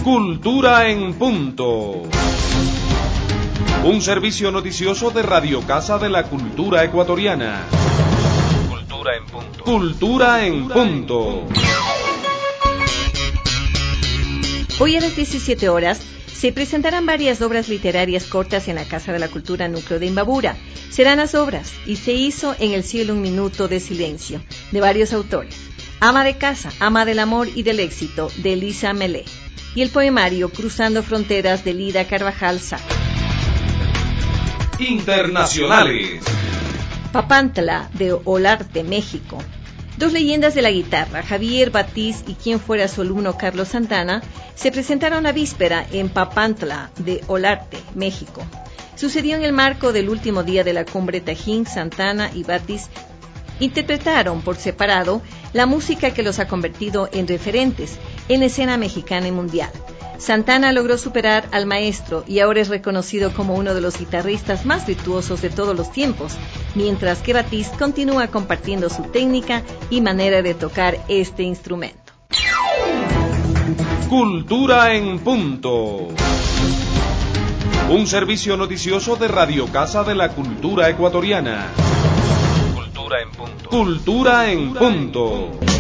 Cultura en Punto. Un servicio noticioso de Radio Casa de la Cultura Ecuatoriana. Cultura en Punto. Cultura en Punto. Hoy a las 17 horas se presentarán varias obras literarias cortas en la Casa de la Cultura Núcleo de Imbabura. Serán las obras Y se hizo en el cielo un minuto de silencio, de varios autores. Ama de casa, ama del amor y del éxito, de Elisa Melé. Y el poemario Cruzando fronteras, de Lida Carvajal Saca. Internacionales. Papantla, de Olarte, México. Dos leyendas de la guitarra, Javier Batiz y quien fuera su alumno Carlos Santana, se presentaron la víspera en Papantla, de Olarte, México. Sucedió en el marco del último día de la cumbre. Tajín, Santana y Batiz interpretaron por separado la música que los ha convertido en referentes en la escena mexicana y mundial. Santana logró superar al maestro y ahora es reconocido como uno de los guitarristas más virtuosos de todos los tiempos, mientras que Batiz continúa compartiendo su técnica y manera de tocar este instrumento. Cultura en Punto. Un servicio noticioso de Radio Casa de la Cultura Ecuatoriana. Cultura en Punto. Cultura en Punto.